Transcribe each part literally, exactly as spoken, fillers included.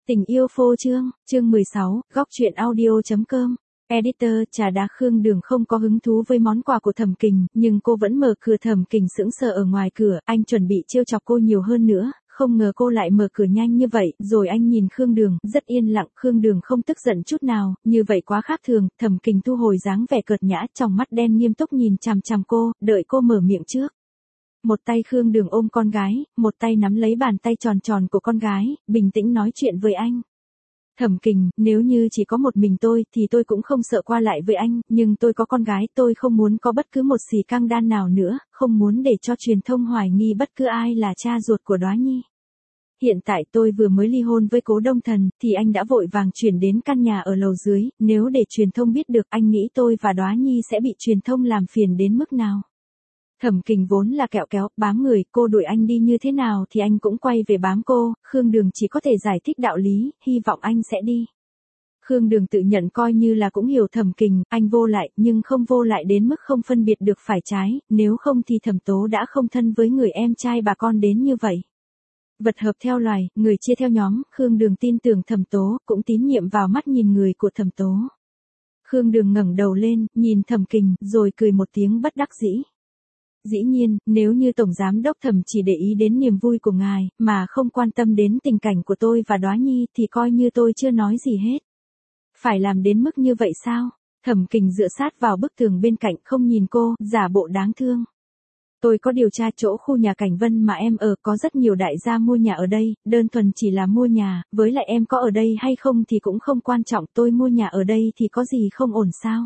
Tình yêu phô trương, chương mười sáu, góc truyện audio.com. Editor, trà đá Khương Đường không có hứng thú với món quà của Thẩm Kình, nhưng cô vẫn mở cửa. Thẩm Kình sững sờ ở ngoài cửa, anh chuẩn bị trêu chọc cô nhiều hơn nữa, không ngờ cô lại mở cửa nhanh như vậy, rồi anh nhìn Khương Đường, rất yên lặng. Khương Đường không tức giận chút nào, như vậy quá khác thường. Thẩm Kình thu hồi dáng vẻ cợt nhã, trong mắt đen nghiêm túc nhìn chằm chằm cô, đợi cô mở miệng trước. Một tay Khương Đường ôm con gái, một tay nắm lấy bàn tay tròn tròn của con gái, bình tĩnh nói chuyện với anh. Thẩm Kình, nếu như chỉ có một mình tôi thì tôi cũng không sợ qua lại với anh, nhưng tôi có con gái, tôi không muốn có bất cứ một xì căng đan nào nữa, không muốn để cho truyền thông hoài nghi bất cứ ai là cha ruột của Đóa Nhi. Hiện tại tôi vừa mới ly hôn với Cố Đông Thần, thì anh đã vội vàng chuyển đến căn nhà ở lầu dưới, nếu để truyền thông biết được, anh nghĩ tôi và Đóa Nhi sẽ bị truyền thông làm phiền đến mức nào. Thẩm Kình vốn là kẹo kéo, bám người, cô đuổi anh đi như thế nào thì anh cũng quay về bám cô, Khương Đường chỉ có thể giải thích đạo lý, hy vọng anh sẽ đi. Khương Đường tự nhận coi như là cũng hiểu Thẩm Kình, anh vô lại, nhưng không vô lại đến mức không phân biệt được phải trái, nếu không thì Thẩm Tố đã không thân với người em trai bà con đến như vậy. Vật hợp theo loài, người chia theo nhóm, Khương Đường tin tưởng Thẩm Tố, cũng tín nhiệm vào mắt nhìn người của Thẩm Tố. Khương Đường ngẩng đầu lên, nhìn Thẩm Kình, rồi cười một tiếng bất đắc dĩ. Dĩ nhiên, nếu như Tổng Giám Đốc Thẩm chỉ để ý đến niềm vui của ngài, mà không quan tâm đến tình cảnh của tôi và Đóa Nhi thì coi như tôi chưa nói gì hết. Phải làm đến mức như vậy sao? Thẩm Kình dựa sát vào bức tường bên cạnh không nhìn cô, giả bộ đáng thương. Tôi có điều tra chỗ khu nhà Cảnh Vân mà em ở, có rất nhiều đại gia mua nhà ở đây, đơn thuần chỉ là mua nhà, với lại em có ở đây hay không thì cũng không quan trọng, tôi mua nhà ở đây thì có gì không ổn sao?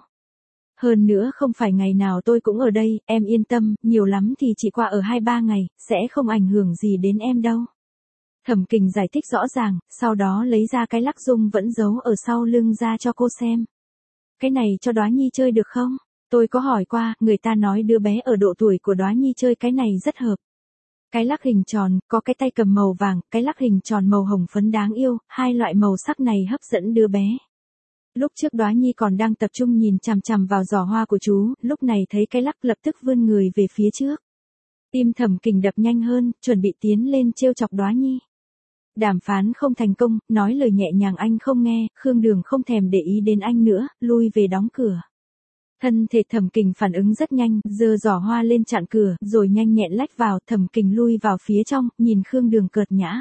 Hơn nữa không phải ngày nào tôi cũng ở đây, em yên tâm, nhiều lắm thì chỉ qua ở hai ba ngày, sẽ không ảnh hưởng gì đến em đâu. Thẩm Kình giải thích rõ ràng, sau đó lấy ra cái lắc dung vẫn giấu ở sau lưng ra cho cô xem. Cái này cho Đóa Nhi chơi được không? Tôi có hỏi qua, người ta nói đứa bé ở độ tuổi của Đóa Nhi chơi cái này rất hợp. Cái lắc hình tròn, có cái tay cầm màu vàng, cái lắc hình tròn màu hồng phấn đáng yêu, hai loại màu sắc này hấp dẫn đứa bé. Lúc trước Đóa Nhi còn đang tập trung nhìn chằm chằm vào giỏ hoa của chú, lúc này thấy cái lắc lập tức vươn người về phía trước. Tim Thẩm Kình đập nhanh hơn, chuẩn bị tiến lên trêu chọc Đóa Nhi. Đàm phán không thành công, nói lời nhẹ nhàng anh không nghe, Khương Đường không thèm để ý đến anh nữa, lui về đóng cửa. Thân thể Thẩm Kình phản ứng rất nhanh, giơ giỏ hoa lên chặn cửa, rồi nhanh nhẹn lách vào. Thẩm Kình lui vào phía trong, nhìn Khương Đường cợt nhã.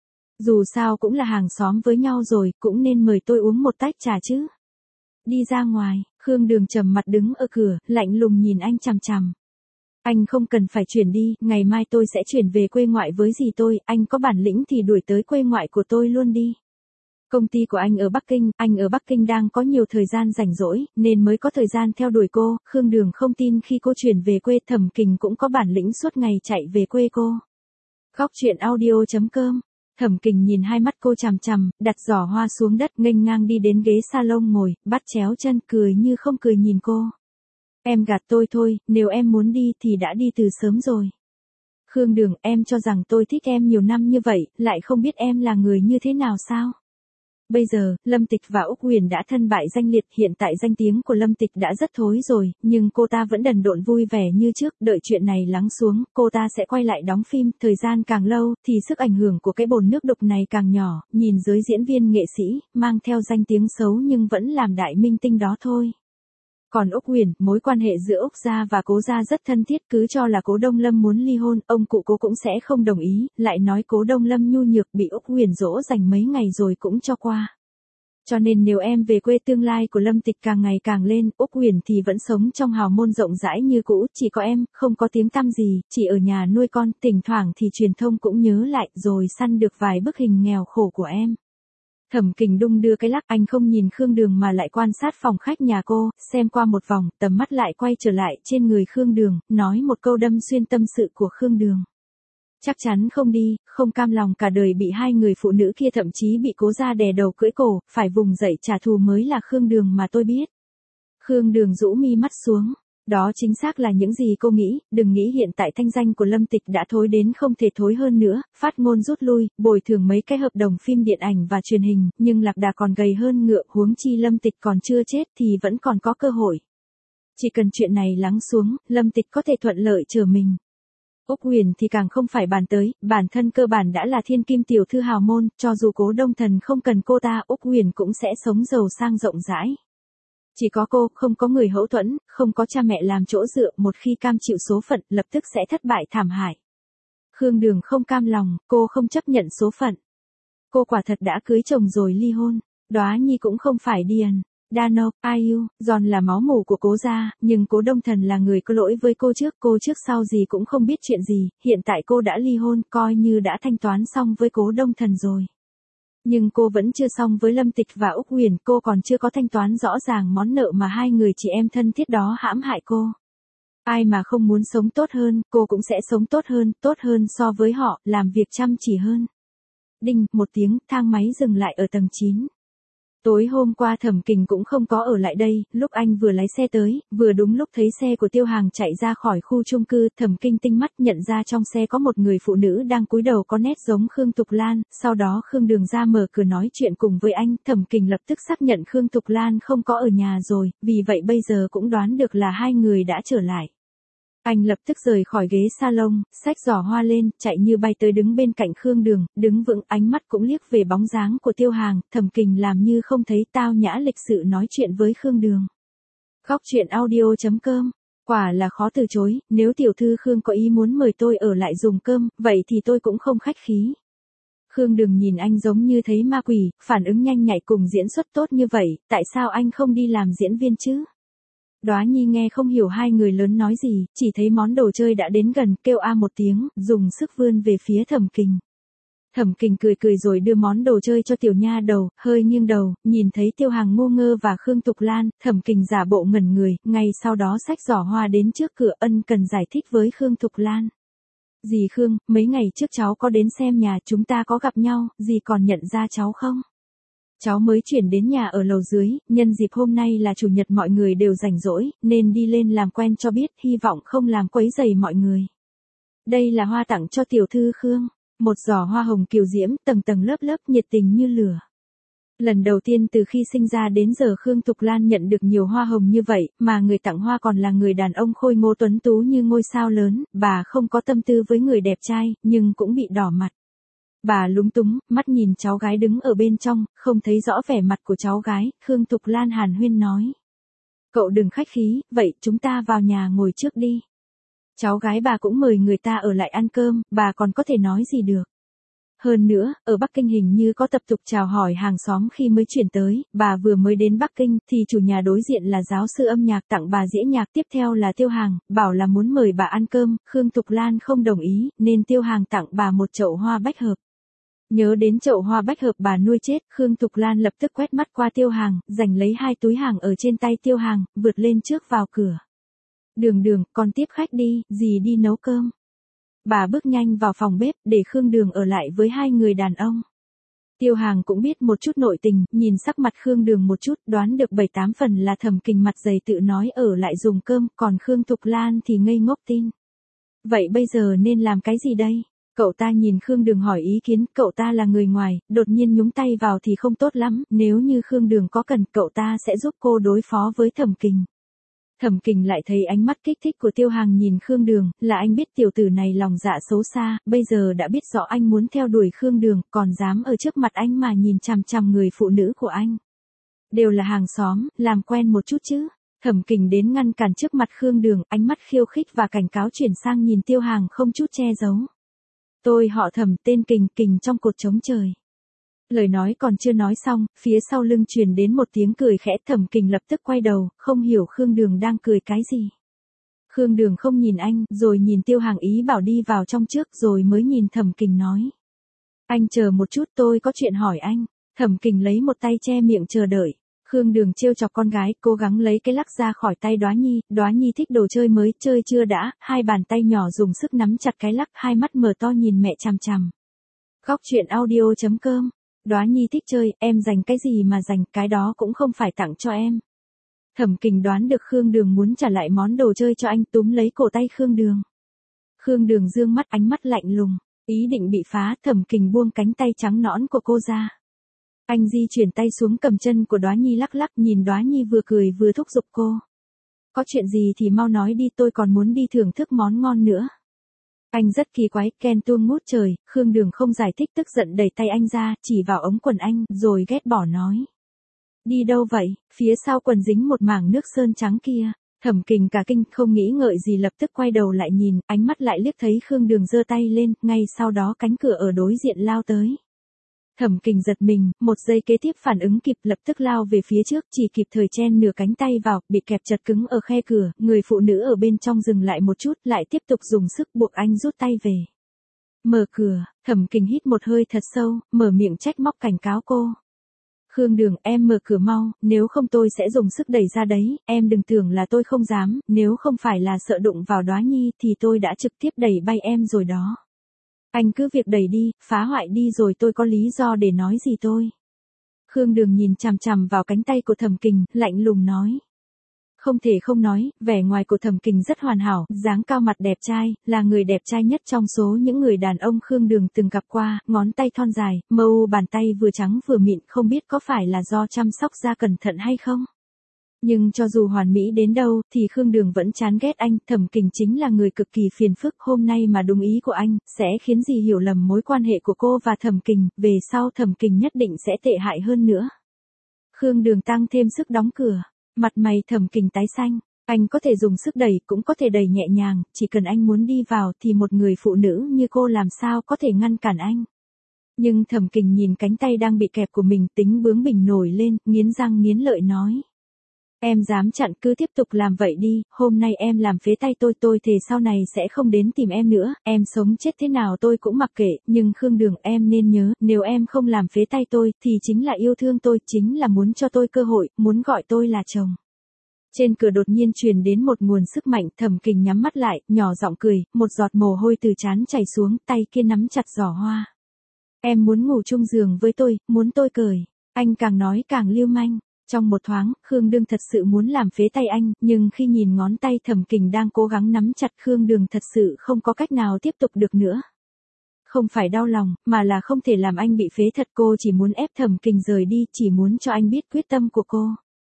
Dù sao cũng là hàng xóm với nhau rồi, cũng nên mời tôi uống một tách trà chứ. Đi ra ngoài, Khương Đường trầm mặt đứng ở cửa, lạnh lùng nhìn anh chằm chằm. Anh không cần phải chuyển đi, ngày mai tôi sẽ chuyển về quê ngoại với dì tôi, anh có bản lĩnh thì đuổi tới quê ngoại của tôi luôn đi. Công ty của anh ở Bắc Kinh, anh ở Bắc Kinh đang có nhiều thời gian rảnh rỗi, nên mới có thời gian theo đuổi cô. Khương Đường không tin khi cô chuyển về quê, Thẩm Kình cũng có bản lĩnh suốt ngày chạy về quê cô. Góc truyện audio.com. Thẩm Kình nhìn hai mắt cô chằm chằm, đặt giỏ hoa xuống đất, nghênh ngang đi đến ghế salon ngồi, bắt chéo chân, cười như không cười nhìn cô. Em gạt tôi thôi, nếu em muốn đi thì đã đi từ sớm rồi. Khương Đường, em cho rằng tôi thích em nhiều năm như vậy, lại không biết em là người như thế nào sao? Bây giờ, Lâm Tịch và Úc Huyền đã thân bại danh liệt, hiện tại danh tiếng của Lâm Tịch đã rất thối rồi, nhưng cô ta vẫn đần độn vui vẻ như trước, đợi chuyện này lắng xuống, cô ta sẽ quay lại đóng phim, thời gian càng lâu, thì sức ảnh hưởng của cái bồn nước đục này càng nhỏ, nhìn giới diễn viên nghệ sĩ, mang theo danh tiếng xấu nhưng vẫn làm đại minh tinh đó thôi. Còn Úc Huyền, mối quan hệ giữa Úc gia và Cố gia rất thân thiết, cứ cho là Cố Đông Lâm muốn ly hôn, ông cụ Cố cũng sẽ không đồng ý, lại nói Cố Đông Lâm nhu nhược, bị Úc Huyền dỗ dành mấy ngày rồi cũng cho qua. Cho nên nếu em về quê, tương lai của Lâm Tịch càng ngày càng lên, Úc Huyền thì vẫn sống trong hào môn rộng rãi như cũ, chỉ có em, không có tiếng tăm gì, chỉ ở nhà nuôi con, thỉnh thoảng thì truyền thông cũng nhớ lại, rồi săn được vài bức hình nghèo khổ của em. Thẩm Kình đung đưa cái lắc, anh không nhìn Khương Đường mà lại quan sát phòng khách nhà cô, xem qua một vòng, tầm mắt lại quay trở lại trên người Khương Đường, nói một câu đâm xuyên tâm sự của Khương Đường. Chắc chắn không đi, không cam lòng cả đời bị hai người phụ nữ kia, thậm chí bị Cố gia đè đầu cưỡi cổ, phải vùng dậy trả thù mới là Khương Đường mà tôi biết. Khương Đường rũ mi mắt xuống. Đó chính xác là những gì cô nghĩ, đừng nghĩ hiện tại thanh danh của Lâm Tịch đã thối đến không thể thối hơn nữa, phát ngôn rút lui, bồi thường mấy cái hợp đồng phim điện ảnh và truyền hình, nhưng lạc đà còn gầy hơn ngựa, huống chi Lâm Tịch còn chưa chết thì vẫn còn có cơ hội. Chỉ cần chuyện này lắng xuống, Lâm Tịch có thể thuận lợi chờ mình. Úc Huyền thì càng không phải bàn tới, bản thân cơ bản đã là thiên kim tiểu thư hào môn, cho dù Cố Đông Thần không cần cô ta, Úc Huyền cũng sẽ sống giàu sang rộng rãi. Chỉ có cô, không có người hậu thuẫn, không có cha mẹ làm chỗ dựa, một khi cam chịu số phận, lập tức sẽ thất bại thảm hại. Khương Đường không cam lòng, cô không chấp nhận số phận. Cô quả thật đã cưới chồng rồi ly hôn. Đóa Nhi cũng không phải điền. Đano, Ai U, Giòn là máu mủ của Cố gia, nhưng Cố Đông Thần là người có lỗi với cô trước, cô trước sau gì cũng không biết chuyện gì, hiện tại cô đã ly hôn, coi như đã thanh toán xong với Cố Đông Thần rồi. Nhưng cô vẫn chưa xong với Lâm Tịch và Úc Huyền, cô còn chưa có thanh toán rõ ràng món nợ mà hai người chị em thân thiết đó hãm hại cô. Ai mà không muốn sống tốt hơn, cô cũng sẽ sống tốt hơn, tốt hơn so với họ, làm việc chăm chỉ hơn. Đinh, một tiếng, thang máy dừng lại ở tầng chín. Tối hôm qua Thẩm Kình cũng không có ở lại đây, lúc anh vừa lái xe tới, vừa đúng lúc thấy xe của Tiêu Hàng chạy ra khỏi khu chung cư, Thẩm Kình tinh mắt nhận ra trong xe có một người phụ nữ đang cúi đầu có nét giống Khương Tục Lan, sau đó Khương Đường ra mở cửa nói chuyện cùng với anh, Thẩm Kình lập tức xác nhận Khương Tục Lan không có ở nhà rồi, vì vậy bây giờ cũng đoán được là hai người đã trở lại. Anh lập tức rời khỏi ghế salon, xách giỏ hoa lên, chạy như bay tới đứng bên cạnh Khương Đường, đứng vững, ánh mắt cũng liếc về bóng dáng của Tiêu Hàng, Thẩm Kình làm như không thấy, tao nhã lịch sự nói chuyện với Khương Đường. Góc truyện audio chấm com, quả là khó từ chối, nếu tiểu thư Khương có ý muốn mời tôi ở lại dùng cơm, vậy thì tôi cũng không khách khí. Khương Đường nhìn anh giống như thấy ma quỷ, phản ứng nhanh nhạy cùng diễn xuất tốt như vậy, tại sao anh không đi làm diễn viên chứ? Đóa Nhi nghe không hiểu hai người lớn nói gì, chỉ thấy món đồ chơi đã đến gần, kêu a một tiếng, dùng sức vươn về phía Thẩm Kình. Thẩm Kình cười cười rồi đưa món đồ chơi cho tiểu nha đầu, hơi nghiêng đầu, nhìn thấy Tiêu Hàng ngu ngơ và Khương Tục Lan, Thẩm Kình giả bộ ngẩn người, ngay sau đó xách giỏ hoa đến trước cửa, ân cần giải thích với Khương Tục Lan. Dì Khương, mấy ngày trước cháu có đến xem nhà, chúng ta có gặp nhau, dì còn nhận ra cháu không? Cháu mới chuyển đến nhà ở lầu dưới, nhân dịp hôm nay là chủ nhật mọi người đều rảnh rỗi, nên đi lên làm quen cho biết, hy vọng không làm quấy rầy mọi người. Đây là hoa tặng cho tiểu thư Khương, một giỏ hoa hồng kiều diễm, tầng tầng lớp lớp, nhiệt tình như lửa. Lần đầu tiên từ khi sinh ra đến giờ Khương Tục Lan nhận được nhiều hoa hồng như vậy, mà người tặng hoa còn là người đàn ông khôi ngô tuấn tú như ngôi sao lớn, bà không có tâm tư với người đẹp trai, nhưng cũng bị đỏ mặt. Bà lúng túng, mắt nhìn cháu gái đứng ở bên trong, không thấy rõ vẻ mặt của cháu gái, Khương Tục Lan hàn huyên nói. Cậu đừng khách khí, vậy chúng ta vào nhà ngồi trước đi. Cháu gái bà cũng mời người ta ở lại ăn cơm, bà còn có thể nói gì được. Hơn nữa, ở Bắc Kinh hình như có tập tục chào hỏi hàng xóm khi mới chuyển tới, bà vừa mới đến Bắc Kinh thì chủ nhà đối diện là giáo sư âm nhạc tặng bà dĩa nhạc, tiếp theo là Tiêu Hàng, bảo là muốn mời bà ăn cơm, Khương Tục Lan không đồng ý, nên Tiêu Hàng tặng bà một chậu hoa bách hợp. Nhớ đến chậu hoa bách hợp bà nuôi chết, Khương Tục Lan lập tức quét mắt qua Tiêu Hàng, giành lấy hai túi hàng ở trên tay Tiêu Hàng, vượt lên trước vào cửa. Đường Đường, con tiếp khách đi, dì đi nấu cơm. Bà bước nhanh vào phòng bếp, để Khương Đường ở lại với hai người đàn ông. Tiêu Hàng cũng biết một chút nội tình, nhìn sắc mặt Khương Đường một chút, đoán được bảy tám phần là Thẩm Kình mặt dày tự nói ở lại dùng cơm, còn Khương Tục Lan thì ngây ngốc tin. Vậy bây giờ nên làm cái gì đây? Cậu ta nhìn Khương Đường hỏi ý kiến, cậu ta là người ngoài, đột nhiên nhúng tay vào thì không tốt lắm, nếu như Khương Đường có cần, cậu ta sẽ giúp cô đối phó với Thẩm Kình. Thẩm Kình lại thấy ánh mắt kích thích của Tiêu Hàng nhìn Khương Đường, là anh biết tiểu tử này lòng dạ xấu xa, bây giờ đã biết rõ anh muốn theo đuổi Khương Đường, còn dám ở trước mặt anh mà nhìn chằm chằm người phụ nữ của anh. Đều là hàng xóm, làm quen một chút chứ. Thẩm Kình đến ngăn cản trước mặt Khương Đường, ánh mắt khiêu khích và cảnh cáo chuyển sang nhìn Tiêu Hàng không chút che giấu. Tôi họ Thẩm, tên Kình, Kình trong cột trống trời. Lời nói còn chưa nói xong, phía sau lưng truyền đến một tiếng cười khẽ, Thẩm Kình lập tức quay đầu, không hiểu Khương Đường đang cười cái gì. Khương Đường không nhìn anh, rồi nhìn Tiêu Hàng ý bảo đi vào trong trước, rồi mới nhìn Thẩm Kình nói. Anh chờ một chút, tôi có chuyện hỏi anh. Thẩm Kình lấy một tay che miệng chờ đợi. Khương Đường trêu chọc con gái, cố gắng lấy cái lắc ra khỏi tay Đóa Nhi, Đóa Nhi thích đồ chơi mới, chơi chưa đã, hai bàn tay nhỏ dùng sức nắm chặt cái lắc, hai mắt mở to nhìn mẹ chằm chằm. Góc truyện audio chấm com. Đóa Nhi thích chơi, em dành cái gì mà dành, cái đó cũng không phải tặng cho em. Thẩm Kình đoán được Khương Đường muốn trả lại món đồ chơi cho anh, túm lấy cổ tay Khương Đường. Khương Đường dương mắt, ánh mắt lạnh lùng, ý định bị phá, Thẩm Kình buông cánh tay trắng nõn của cô ra. Anh di chuyển tay xuống cầm chân của Đóa Nhi lắc lắc, nhìn Đóa Nhi vừa cười vừa thúc giục cô. Có chuyện gì thì mau nói đi, tôi còn muốn đi thưởng thức món ngon nữa. Anh rất kỳ quái, Ken tuông ngút trời, Khương Đường không giải thích tức giận đẩy tay anh ra, chỉ vào ống quần anh, rồi ghét bỏ nói. Đi đâu vậy, phía sau quần dính một mảng nước sơn trắng kia. Thẩm Kình cả kinh, không nghĩ ngợi gì lập tức quay đầu lại nhìn, ánh mắt lại liếc thấy Khương Đường giơ tay lên, ngay sau đó cánh cửa ở đối diện lao tới. Thẩm Kình giật mình, một giây kế tiếp phản ứng kịp lập tức lao về phía trước, chỉ kịp thời chen nửa cánh tay vào, bị kẹp chặt cứng ở khe cửa, người phụ nữ ở bên trong dừng lại một chút, lại tiếp tục dùng sức buộc anh rút tay về. Mở cửa, Thẩm Kình hít một hơi thật sâu, mở miệng trách móc cảnh cáo cô. Khương Đường, em mở cửa mau, nếu không tôi sẽ dùng sức đẩy ra đấy, em đừng tưởng là tôi không dám, nếu không phải là sợ đụng vào Đóa Nhi thì tôi đã trực tiếp đẩy bay em rồi đó. Anh cứ việc đẩy đi, phá hoại đi rồi tôi có lý do để nói gì tôi. Khương Đường nhìn chằm chằm vào cánh tay của Thẩm Kình, lạnh lùng nói. Không thể không nói, vẻ ngoài của Thẩm Kình rất hoàn hảo, dáng cao mặt đẹp trai, là người đẹp trai nhất trong số những người đàn ông Khương Đường từng gặp qua, ngón tay thon dài, mờ u bàn tay vừa trắng vừa mịn, không biết có phải là do chăm sóc da cẩn thận hay không. Nhưng cho dù hoàn mỹ đến đâu, thì Khương Đường vẫn chán ghét anh, Thẩm Kình chính là người cực kỳ phiền phức, hôm nay mà đúng ý của anh, sẽ khiến gì hiểu lầm mối quan hệ của cô và Thẩm Kình, về sau Thẩm Kình nhất định sẽ tệ hại hơn nữa. Khương Đường tăng thêm sức đóng cửa. Mặt mày Thẩm Kình tái xanh, anh có thể dùng sức đẩy, cũng có thể đẩy nhẹ nhàng, chỉ cần anh muốn đi vào thì một người phụ nữ như cô làm sao có thể ngăn cản anh. Nhưng Thẩm Kình nhìn cánh tay đang bị kẹp của mình, tính bướng bỉnh nổi lên, nghiến răng nghiến lợi nói. Em dám chặn, cứ tiếp tục làm vậy đi, hôm nay em làm phế tay tôi, tôi thề sau này sẽ không đến tìm em nữa, em sống chết thế nào tôi cũng mặc kệ, nhưng Khương Đường em nên nhớ, nếu em không làm phế tay tôi, thì chính là yêu thương tôi, chính là muốn cho tôi cơ hội, muốn gọi tôi là chồng. Trên cửa đột nhiên truyền đến một nguồn sức mạnh, Thẩm Kình nhắm mắt lại, nhỏ giọng cười, một giọt mồ hôi từ trán chảy xuống, tay kia nắm chặt giỏ hoa. Em muốn ngủ chung giường với tôi, muốn tôi cởi, anh càng nói càng lưu manh. Trong một thoáng, Khương Đường thật sự muốn làm phế tay anh, nhưng khi nhìn ngón tay Thẩm Kình đang cố gắng nắm chặt, Khương Đường thật sự không có cách nào tiếp tục được nữa. Không phải đau lòng, mà là không thể làm anh bị phế thật, cô chỉ muốn ép Thẩm Kình rời đi, chỉ muốn cho anh biết quyết tâm của cô.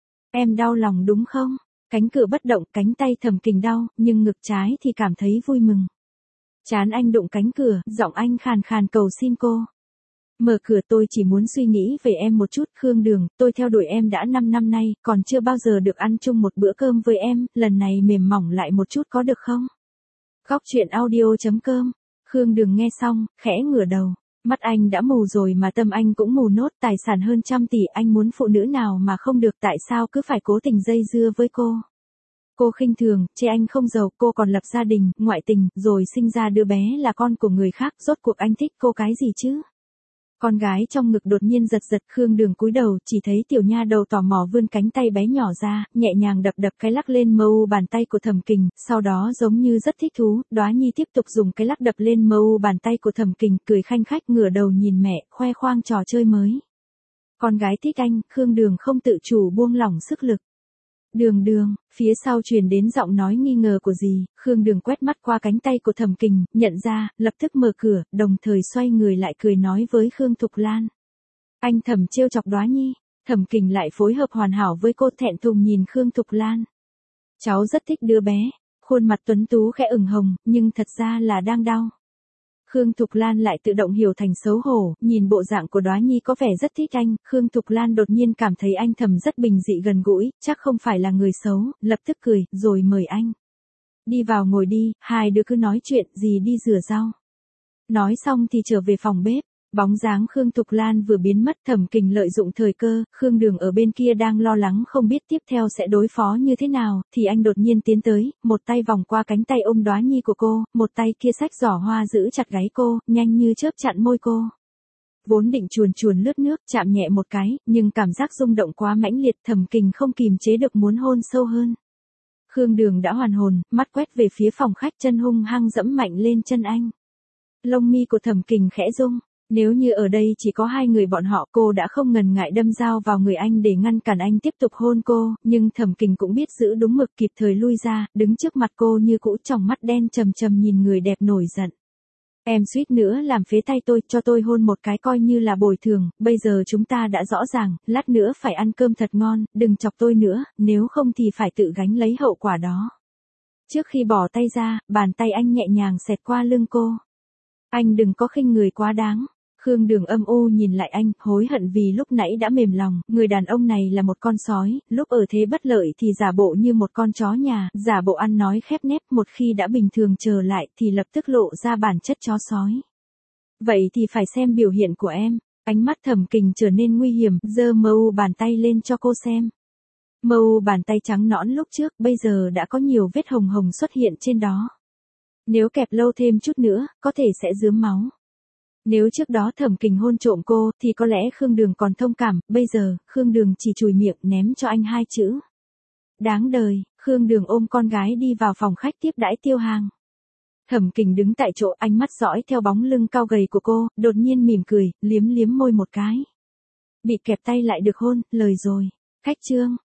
Em đau lòng đúng không? Cánh cửa bất động, cánh tay Thẩm Kình đau, nhưng ngực trái thì cảm thấy vui mừng. Trán anh đụng cánh cửa, giọng anh khàn khàn cầu xin cô. Mở cửa, tôi chỉ muốn suy nghĩ về em một chút, Khương Đường, tôi theo đuổi em đã năm năm nay, còn chưa bao giờ được ăn chung một bữa cơm với em, lần này mềm mỏng lại một chút có được không? Góc truyện audio chấm com. Khương Đường nghe xong, khẽ ngửa đầu. Mắt anh đã mù rồi mà tâm anh cũng mù nốt, tài sản hơn trăm tỷ, anh muốn phụ nữ nào mà không được, tại sao cứ phải cố tình dây dưa với cô? Cô khinh thường, chê anh không giàu, cô còn lập gia đình, ngoại tình, rồi sinh ra đứa bé là con của người khác, rốt cuộc anh thích cô cái gì chứ? Con gái trong ngực đột nhiên giật giật, Khương Đường cúi đầu, chỉ thấy tiểu nha đầu tò mò vươn cánh tay bé nhỏ ra, nhẹ nhàng đập đập cái lắc lên mờ u bàn tay của Thẩm Kình, sau đó giống như rất thích thú, Đóa Nhi tiếp tục dùng cái lắc đập lên mờ u bàn tay của Thẩm Kình, cười khanh khách ngửa đầu nhìn mẹ, khoe khoang trò chơi mới. Con gái thích anh, Khương Đường không tự chủ buông lỏng sức lực. Đường Đường, phía sau truyền đến giọng nói nghi ngờ của dì, Khương Đường quét mắt qua cánh tay của Thẩm Kình, nhận ra, lập tức mở cửa, đồng thời xoay người lại cười nói với Khương Thục Lan. Anh Thẩm trêu chọc Đóa Nhi, Thẩm Kình lại phối hợp hoàn hảo với cô, thẹn thùng nhìn Khương Thục Lan. Cháu rất thích đứa bé, khuôn mặt tuấn tú khẽ ửng hồng, nhưng thật ra là đang đau. Khương Thục Lan lại tự động hiểu thành xấu hổ, nhìn bộ dạng của Đóa Nhi có vẻ rất thích anh, Khương Thục Lan đột nhiên cảm thấy anh Thẩm rất bình dị gần gũi, chắc không phải là người xấu, lập tức cười, rồi mời anh. Đi vào ngồi đi, hai đứa cứ nói chuyện, gì đi rửa rau. Nói xong thì trở về phòng bếp. Bóng dáng Khương Thục Lan vừa biến mất, Thẩm Kình lợi dụng thời cơ, Khương Đường ở bên kia đang lo lắng không biết tiếp theo sẽ đối phó như thế nào, thì anh đột nhiên tiến tới, một tay vòng qua cánh tay ôm Đóa Nhi của cô, một tay kia xách giỏ hoa giữ chặt gáy cô, nhanh như chớp chặn môi cô. Vốn định chuồn chuồn lướt nước, chạm nhẹ một cái, nhưng cảm giác rung động quá mãnh liệt, Thẩm Kình không kìm chế được muốn hôn sâu hơn. Khương Đường đã hoàn hồn, mắt quét về phía phòng khách, chân hung hăng dẫm mạnh lên chân anh. Lông mi của Thẩm Kình khẽ rung. Nếu như ở đây chỉ có hai người bọn họ, cô đã không ngần ngại đâm dao vào người anh để ngăn cản anh tiếp tục hôn cô, nhưng Thẩm Kình cũng biết giữ đúng mực, kịp thời lui ra, đứng trước mặt cô như cũ, tròng mắt đen trầm trầm nhìn người đẹp nổi giận. Em suýt nữa làm phế tay tôi, cho tôi hôn một cái coi như là bồi thường, bây giờ chúng ta đã rõ ràng, lát nữa phải ăn cơm thật ngon, đừng chọc tôi nữa, nếu không thì phải tự gánh lấy hậu quả đó. Trước khi bỏ tay ra, bàn tay anh nhẹ nhàng xẹt qua lưng cô. Anh đừng có khinh người quá đáng. Khương Đường âm u nhìn lại anh, hối hận vì lúc nãy đã mềm lòng, người đàn ông này là một con sói, lúc ở thế bất lợi thì giả bộ như một con chó nhà, giả bộ ăn nói khép nép, một khi đã bình thường trở lại thì lập tức lộ ra bản chất chó sói. Vậy thì phải xem biểu hiện của em. Ánh mắt Thẩm Kình trở nên nguy hiểm, giơ mờ u bàn tay lên cho cô xem. Mờ u bàn tay trắng nõn lúc trước, bây giờ đã có nhiều vết hồng hồng xuất hiện trên đó. Nếu kẹp lâu thêm chút nữa, có thể sẽ rướm máu. Nếu trước đó Thẩm Kình hôn trộm cô, thì có lẽ Khương Đường còn thông cảm, bây giờ, Khương Đường chỉ chùi miệng ném cho anh hai chữ. Đáng đời. Khương Đường ôm con gái đi vào phòng khách tiếp đãi Tiêu Hàng. Thẩm Kình đứng tại chỗ, ánh mắt dõi theo bóng lưng cao gầy của cô, đột nhiên mỉm cười, liếm liếm môi một cái. Bị kẹp tay lại được hôn, lời rồi. Khách trương.